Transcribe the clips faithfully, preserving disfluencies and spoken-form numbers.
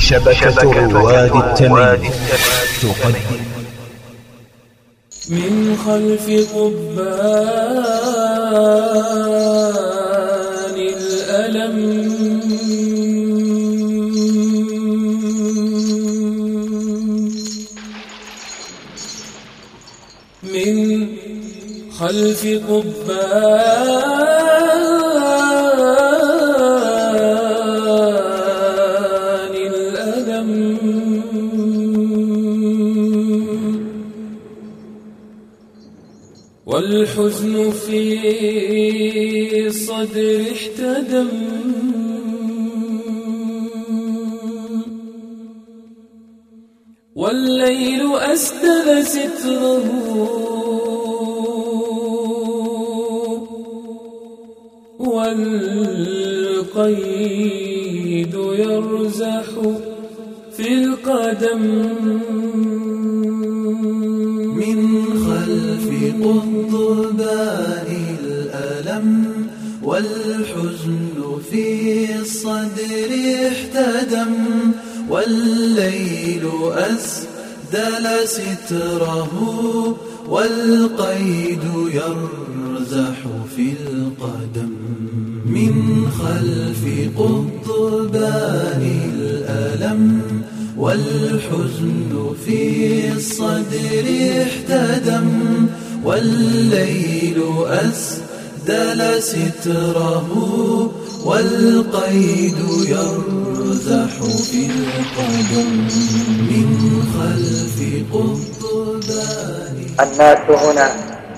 شبكة رواد التميم تقدم من خلف قبان الألم من خلف قبان الألم والحزن في الصدر احتدم والليل أسدل ستره والقيد يرزح في القدم من خلف قضبان الألم والحزن في الصدر احتدم والليل أسدل ستره والقيد يرزح في القدم من خلف قضبان الألم والحزن في الصدر احتدم والليل أسدل ستره والقيد يرزح في القدم من خلف قضبان. الناس هنا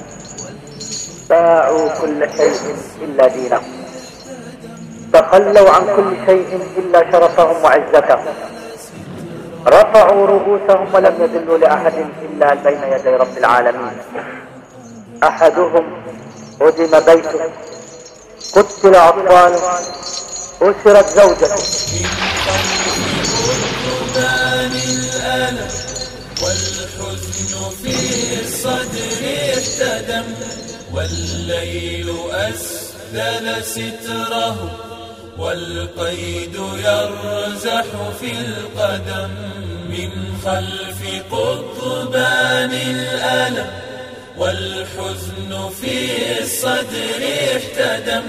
باعوا كل شيء إلا دينهم، تخلوا عن كل شيء إلا شرفهم وعزتهم، رفعوا رؤوسهم ولم يذلوا لأحد إلا بين يدي رب العالمين. أحدهم هدم بيته، قتل أطفاله، أسرت زوجته. والحزن في الصدر احتدم والليل أسدل ستره والقيد يرزح في القدم من خلف قضبان الألم والحزن في الصدر احتدم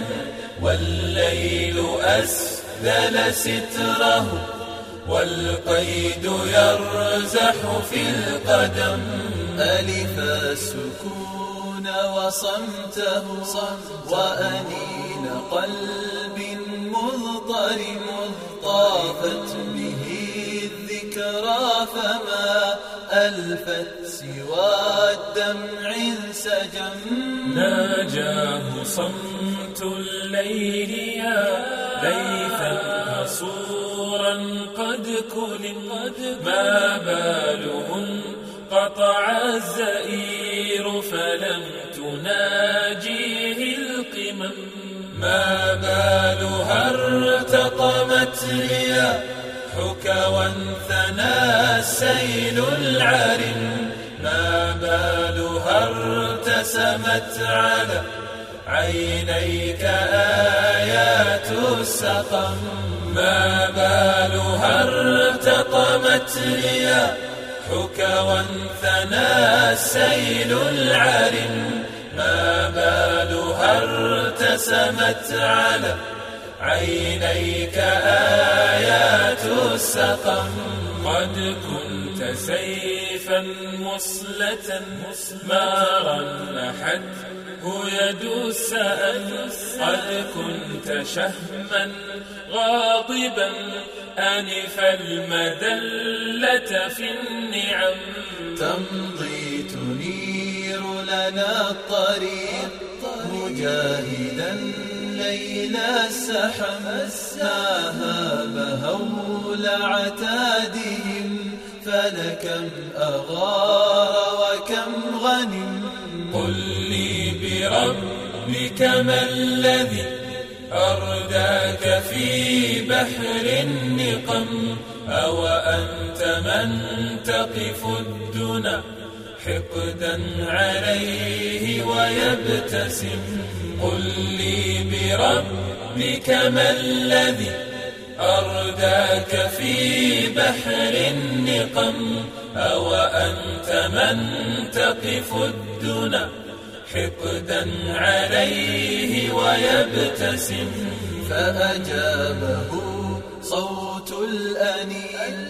والليل أسدل ستره والقيد يرزح في القدم. ألف السكون وصمته وأنين قلب مضطرم طافت به الذكرى فما ألفت سوى الدمع انسجم. ناجاه صمت الليل يا ليثا حصورا قد كلم ما باله انقطع الزئير فلم تناجيه القمم. ما بالها ارتطمت رياحك وانثنى السيل العرم. ما بالها ارتسمت على عينيك آيات السقم. ما بالها ارتطمت رياحك وانثنى السيل العرم. ما بالها ارتسمت على عينيك آيات السقم. قد كنت سيفا مصلة مسمارا نحته يد السأل. قد كنت شهما غاضبا أنف المذلة في النعم. تمضي تنير لنا الطريق مجاهدا ليل السحم. ناهاب هول عتادهم فلكم أغار وكم غنم. قل لي بربك ما الذي أرداك في بحر النقم. أو أنت من تقف الدنا حقدا عليه ويبتسم. قل لي بربك ما الذي أرداك في بحر النقم أو أنت من تقف الدنا حقدا عليه ويبتسم. فأجابه صوت الأنين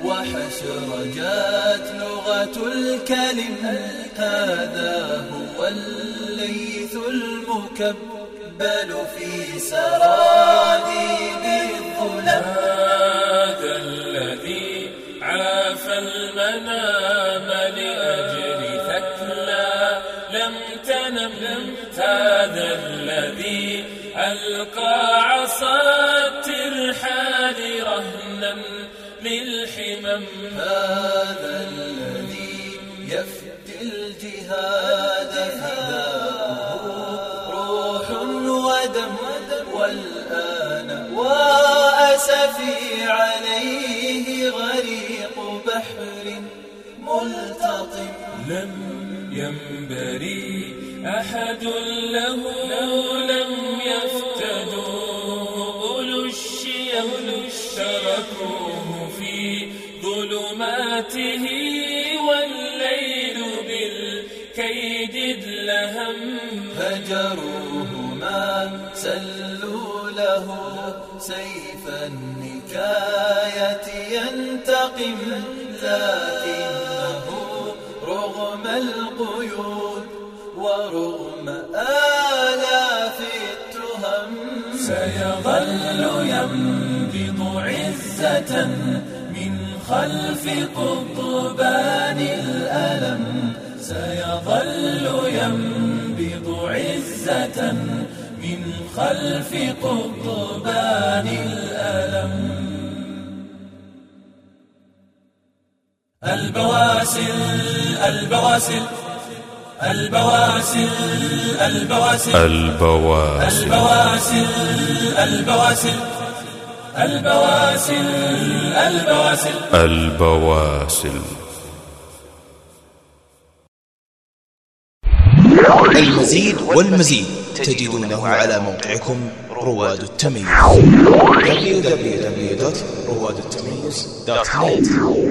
وحشرجات لغة الكلم. هذا هو الليث المكبل في سراديب الظلم. هذا الذي عافى المنام لأجل ثكلى لم تنم. هذا الذي ألقى عصا الترحال رهنا للحمم. هذا الذي يفدي الجهاد فداؤه روح ودم. والآن وأسفي عليه غريق بحر ملتطم. لم ينبري أحد له لم يفتدوا أولو الشيم تركوه في ظلماته والليل بالكيد ادلهم. هجروه ما سلوا له سيف النكاية ينتقم. لكنه رغم القيود ورغم آلاف التهم سيظل ينبض عزة من خلف قضبان الألم. سيظل ينبض عزة من خلف قضبان الألم. البواسل البواسل البواسل البواسل البواسل البواسل البواسل البواسل البواسل البواسل. المزيد والمزيد تجدونه على موقعكم رواد التميز دبليو دبليو دبليو دوت رواد التميز دوت نت.